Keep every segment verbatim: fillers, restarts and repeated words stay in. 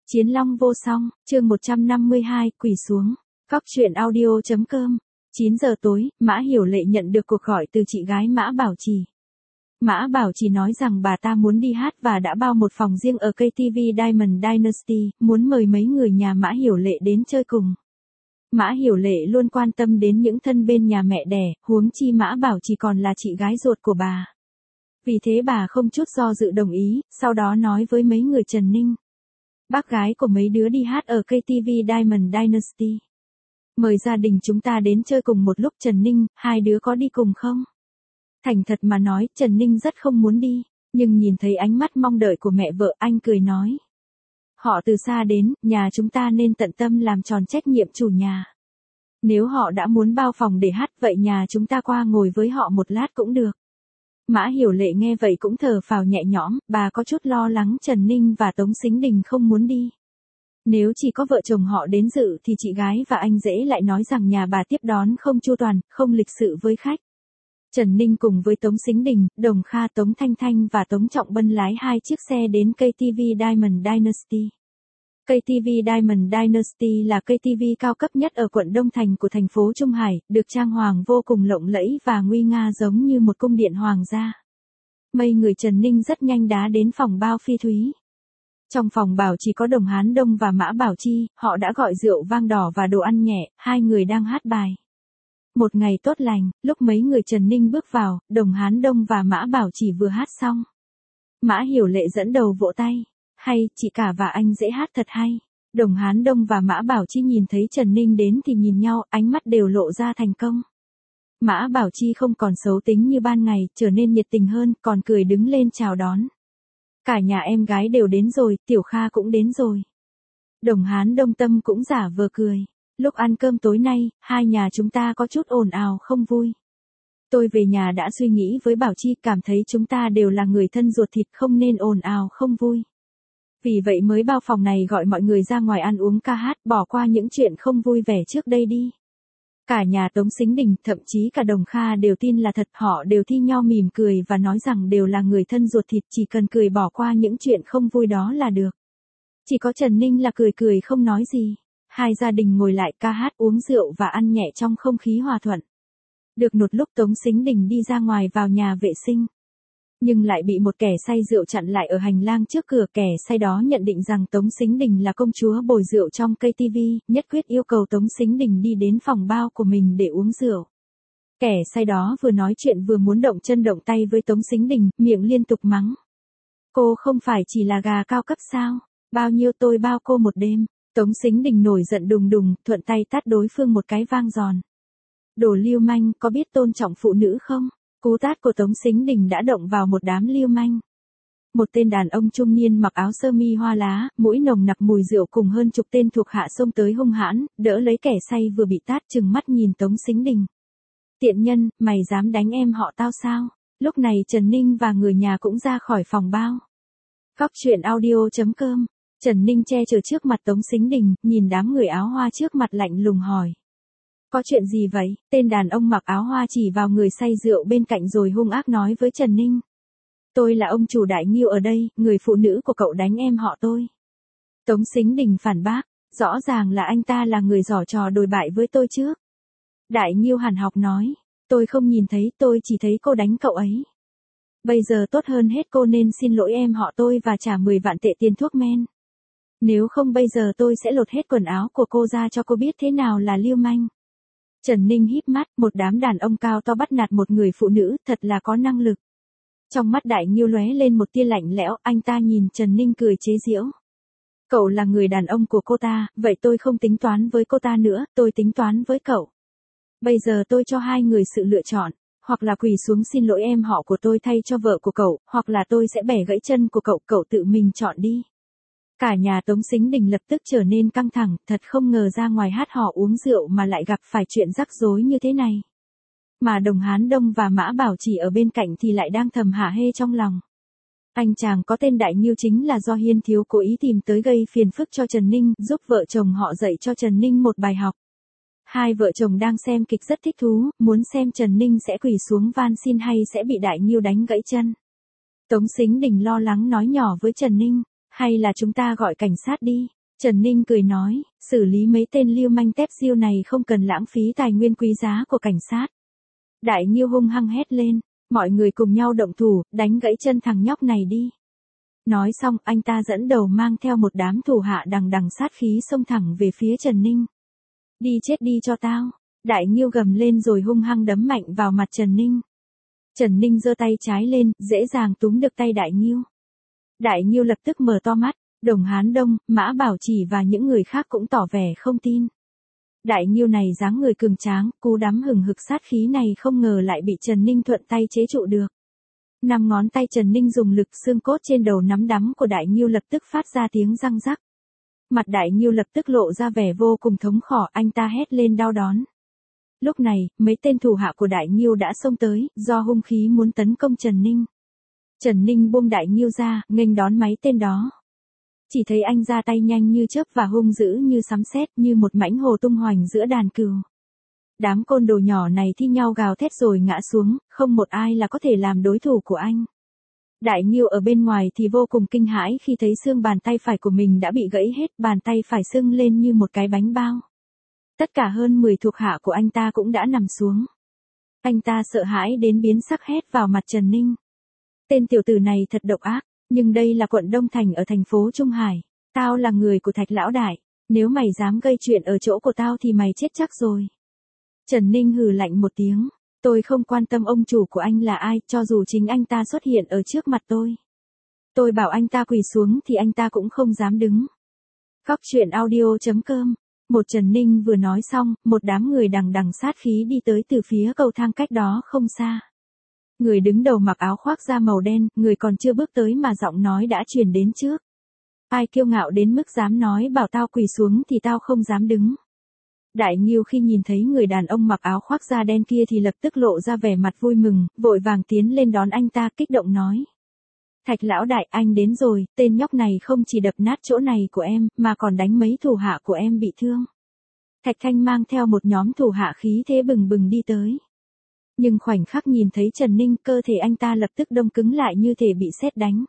Chiến long vô song, chương một trăm năm mươi hai, quỳ xuống. Cóc truyện audio chấm com. chín giờ tối, Mã Hiểu Lệ nhận được cuộc gọi từ chị gái Mã Bảo Trì. Mã Bảo Trì nói rằng bà ta muốn đi hát và đã bao một phòng riêng ở ca tê vê Diamond Dynasty, muốn mời mấy người nhà Mã Hiểu Lệ đến chơi cùng. Mã Hiểu Lệ luôn quan tâm đến những thân bên nhà mẹ đẻ, huống chi Mã Bảo Trì còn là chị gái ruột của bà. Vì thế bà không chút do dự đồng ý, sau đó nói với mấy người Trần Ninh. Bác gái của mấy đứa đi hát ở ca tê vê Diamond Dynasty. Mời gia đình chúng ta đến chơi cùng một lúc. Trần Ninh, hai đứa có đi cùng không? Thành thật mà nói, Trần Ninh rất không muốn đi, nhưng nhìn thấy ánh mắt mong đợi của mẹ vợ, anh cười nói. Họ từ xa đến, nhà chúng ta nên tận tâm làm tròn trách nhiệm chủ nhà. Nếu họ đã muốn bao phòng để hát, vậy nhà chúng ta qua ngồi với họ một lát cũng được. Mã Hiểu Lệ nghe vậy cũng thở phào nhẹ nhõm, bà có chút lo lắng Trần Ninh và Tống Sính Đình không muốn đi. Nếu chỉ có vợ chồng họ đến dự thì chị gái và anh rể lại nói rằng nhà bà tiếp đón không chu toàn, không lịch sự với khách. Trần Ninh cùng với Tống Sính Đình, Đồng Kha, Tống Thanh Thanh và Tống Trọng Bân lái hai chiếc xe đến ca tê vê Diamond Dynasty. ca tê vê Diamond Dynasty là ca tê vê cao cấp nhất ở quận Đông Thành của thành phố Trung Hải, được trang hoàng vô cùng lộng lẫy và nguy nga giống như một cung điện hoàng gia. Mấy người Trần Ninh rất nhanh đá đến phòng bao phi thúy. Trong phòng bảo chỉ có Đồng Hán Đông và Mã Bảo Chi, họ đã gọi rượu vang đỏ và đồ ăn nhẹ, hai người đang hát bài. Một ngày tốt lành, lúc mấy người Trần Ninh bước vào, Đồng Hán Đông và Mã Bảo Chỉ vừa hát xong. Mã Hiểu Lệ dẫn đầu vỗ tay. Hay, chị cả và anh dễ hát thật hay. Đồng Hán Đông và Mã Bảo Chi nhìn thấy Trần Ninh đến thì nhìn nhau, ánh mắt đều lộ ra thành công. Mã Bảo Chi không còn xấu tính như ban ngày, trở nên nhiệt tình hơn, còn cười đứng lên chào đón. Cả nhà em gái đều đến rồi, Tiểu Kha cũng đến rồi. Đồng Hán Đông Tâm cũng giả vờ cười. Lúc ăn cơm tối nay, hai nhà chúng ta có chút ồn ào không vui. Tôi về nhà đã suy nghĩ với Bảo Chi, cảm thấy chúng ta đều là người thân ruột thịt, không nên ồn ào không vui. Vì vậy mới bao phòng này gọi mọi người ra ngoài ăn uống ca hát, bỏ qua những chuyện không vui vẻ trước đây đi. Cả nhà Tống Sính Đình, thậm chí cả Đồng Kha đều tin là thật, họ đều thi nhau mỉm cười và nói rằng đều là người thân ruột thịt, chỉ cần cười bỏ qua những chuyện không vui đó là được. Chỉ có Trần Ninh là cười cười không nói gì. Hai gia đình ngồi lại ca hát, uống rượu và ăn nhẹ trong không khí hòa thuận. Được một lúc Tống Sính Đình đi ra ngoài vào nhà vệ sinh. Nhưng lại bị một kẻ say rượu chặn lại ở hành lang trước cửa. Kẻ say đó nhận định rằng Tống Sính Đình là công chúa bồi rượu trong ca tê vê, nhất quyết yêu cầu Tống Sính Đình đi đến phòng bao của mình để uống rượu. Kẻ say đó vừa nói chuyện vừa muốn động chân động tay với Tống Sính Đình, miệng liên tục mắng. Cô không phải chỉ là gà cao cấp sao? Bao nhiêu tôi bao cô một đêm. Tống Sính Đình nổi giận đùng đùng, thuận tay tát đối phương một cái vang giòn. Đồ lưu manh, có biết tôn trọng phụ nữ không? Cú tát của Tống Sính Đình đã động vào một đám lưu manh. Một tên đàn ông trung niên mặc áo sơ mi hoa lá, mũi nồng nặc mùi rượu cùng hơn chục tên thuộc hạ xông tới hung hãn, đỡ lấy kẻ say vừa bị tát, trừng mắt nhìn Tống Sính Đình. Tiện nhân, mày dám đánh em họ tao sao? Lúc này Trần Ninh và người nhà cũng ra khỏi phòng bao. Cóc truyện audio chấm com. Trần Ninh che chở trước mặt Tống Sính Đình, nhìn đám người áo hoa trước mặt lạnh lùng hỏi. Có chuyện gì vậy? Tên đàn ông mặc áo hoa chỉ vào người say rượu bên cạnh rồi hung ác nói với Trần Ninh. Tôi là ông chủ Đại Nghiêu ở đây, người phụ nữ của cậu đánh em họ tôi. Tống Sính Đình phản bác, rõ ràng là anh ta là người giở trò đồi bại với tôi trước. Đại Nghiêu hằn học nói, tôi không nhìn thấy, tôi chỉ thấy cô đánh cậu ấy. Bây giờ tốt hơn hết cô nên xin lỗi em họ tôi và trả mười vạn tệ tiền thuốc men. Nếu không bây giờ tôi sẽ lột hết quần áo của cô ra cho cô biết thế nào là lưu manh. Trần Ninh híp mắt, một đám đàn ông cao to bắt nạt một người phụ nữ, thật là có năng lực. Trong mắt Đại Nghiêu lóe lên một tia lạnh lẽo, anh ta nhìn Trần Ninh cười chế giễu. Cậu là người đàn ông của cô ta, vậy tôi không tính toán với cô ta nữa, tôi tính toán với cậu. Bây giờ tôi cho hai người sự lựa chọn, hoặc là quỳ xuống xin lỗi em họ của tôi thay cho vợ của cậu, hoặc là tôi sẽ bẻ gãy chân của cậu, cậu tự mình chọn đi. Cả nhà Tống Sính Đình lập tức trở nên căng thẳng, thật không ngờ ra ngoài hát hò uống rượu mà lại gặp phải chuyện rắc rối như thế này. Mà Đồng Hán Đông và Mã Bảo Chỉ ở bên cạnh thì lại đang thầm hả hê trong lòng. Anh chàng có tên Đại Nghiêu chính là do Hiên Thiếu cố ý tìm tới gây phiền phức cho Trần Ninh, giúp vợ chồng họ dạy cho Trần Ninh một bài học. Hai vợ chồng đang xem kịch rất thích thú, muốn xem Trần Ninh sẽ quỳ xuống van xin hay sẽ bị Đại Nghiêu đánh gãy chân. Tống Sính Đình lo lắng nói nhỏ với Trần Ninh. Hay là chúng ta gọi cảnh sát đi. Trần Ninh cười nói, xử lý mấy tên lưu manh tép diêu này không cần lãng phí tài nguyên quý giá của cảnh sát. Đại Nghiêu hung hăng hét lên, mọi người cùng nhau động thủ, đánh gãy chân thằng nhóc này đi. Nói xong, anh ta dẫn đầu mang theo một đám thủ hạ đằng đằng sát khí xông thẳng về phía Trần Ninh. Đi chết đi cho tao. Đại Nghiêu gầm lên rồi hung hăng đấm mạnh vào mặt Trần Ninh. Trần Ninh giơ tay trái lên, dễ dàng túm được tay Đại Nghiêu. Đại Nghiêu lập tức mở to mắt, Đồng Hán Đông, Mã Bảo Trì và những người khác cũng tỏ vẻ không tin. Đại Nghiêu này dáng người cường tráng, cú đấm hừng hực sát khí này không ngờ lại bị Trần Ninh thuận tay chế trụ được. Năm ngón tay Trần Ninh dùng lực, xương cốt trên đầu nắm đấm của Đại Nghiêu lập tức phát ra tiếng răng rắc. Mặt Đại Nghiêu lập tức lộ ra vẻ vô cùng thống khổ, anh ta hét lên đau đớn. Lúc này, mấy tên thủ hạ của Đại Nghiêu đã xông tới, do hung khí muốn tấn công Trần Ninh. Trần Ninh buông Đại Nghiêu ra, nghênh đón mấy tên đó. Chỉ thấy anh ra tay nhanh như chớp và hung dữ như sấm sét, như một mãnh hồ tung hoành giữa đàn cừu. Đám côn đồ nhỏ này thi nhau gào thét rồi ngã xuống, không một ai là có thể làm đối thủ của anh. Đại Nghiêu ở bên ngoài thì vô cùng kinh hãi khi thấy xương bàn tay phải của mình đã bị gãy hết, bàn tay phải sưng lên như một cái bánh bao. Tất cả hơn mười thuộc hạ của anh ta cũng đã nằm xuống. Anh ta sợ hãi đến biến sắc hét vào mặt Trần Ninh. Tên tiểu tử này thật độc ác, nhưng đây là quận Đông Thành ở thành phố Trung Hải. Tao là người của Thạch lão đại, nếu mày dám gây chuyện ở chỗ của tao thì mày chết chắc rồi. Trần Ninh hừ lạnh một tiếng, tôi không quan tâm ông chủ của anh là ai, cho dù chính anh ta xuất hiện ở trước mặt tôi. Tôi bảo anh ta quỳ xuống thì anh ta cũng không dám đứng. Góc truyện audio chấm com. Một Trần Ninh vừa nói xong, một đám người đằng đằng sát khí đi tới từ phía cầu thang cách đó không xa. Người đứng đầu mặc áo khoác da màu đen, người còn chưa bước tới mà giọng nói đã truyền đến trước. Ai kiêu ngạo đến mức dám nói bảo tao quỳ xuống thì tao không dám đứng. Đại Nghiêu khi nhìn thấy người đàn ông mặc áo khoác da đen kia thì lập tức lộ ra vẻ mặt vui mừng, vội vàng tiến lên đón anh ta, kích động nói. Thạch lão đại, anh đến rồi, tên nhóc này không chỉ đập nát chỗ này của em, mà còn đánh mấy thủ hạ của em bị thương. Thạch Thanh mang theo một nhóm thủ hạ khí thế bừng bừng đi tới. Nhưng khoảnh khắc nhìn thấy Trần Ninh, cơ thể anh ta lập tức đông cứng lại như thể bị sét đánh.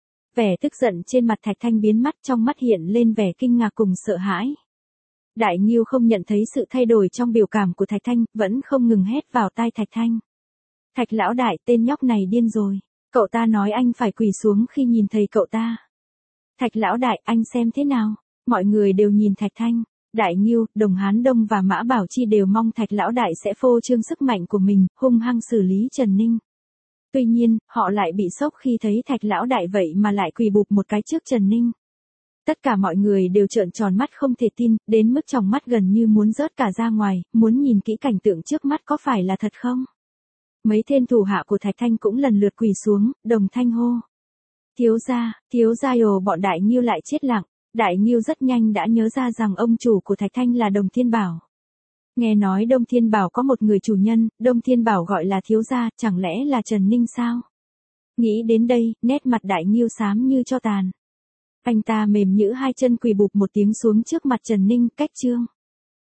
Vẻ tức giận trên mặt Thạch Thanh biến mất, trong mắt hiện lên vẻ kinh ngạc cùng sợ hãi. Đại Nghiêu không nhận thấy sự thay đổi trong biểu cảm của Thạch Thanh, vẫn không ngừng hét vào tai Thạch Thanh. Thạch lão đại, tên nhóc này điên rồi. Cậu ta nói anh phải quỳ xuống khi nhìn thấy cậu ta. Thạch lão đại, anh xem thế nào? Mọi người đều nhìn Thạch Thanh. Đại Nghiêu, Đồng Hán Đông và Mã Bảo Chi đều mong Thạch lão đại sẽ phô trương sức mạnh của mình, hung hăng xử lý Trần Ninh. Tuy nhiên, họ lại bị sốc khi thấy Thạch lão đại vậy mà lại quỳ bụp một cái trước Trần Ninh. Tất cả mọi người đều trợn tròn mắt không thể tin, đến mức tròng mắt gần như muốn rớt cả ra ngoài, muốn nhìn kỹ cảnh tượng trước mắt có phải là thật không? Mấy tên thủ hạ của Thạch Thanh cũng lần lượt quỳ xuống, đồng thanh hô. Thiếu gia, thiếu gia ồ, bọn Đại Nghiêu lại chết lặng. Đại Nghiêu rất nhanh đã nhớ ra rằng ông chủ của Thạch Thanh là Đồng Thiên Bảo. Nghe nói Đông Thiên Bảo có một người chủ nhân, Đông Thiên Bảo gọi là thiếu gia, chẳng lẽ là Trần Ninh sao? Nghĩ đến đây, nét mặt Đại Nghiêu xám như tro tàn. Anh ta mềm nhũ hai chân quỳ bụp một tiếng xuống trước mặt Trần Ninh, cách trương.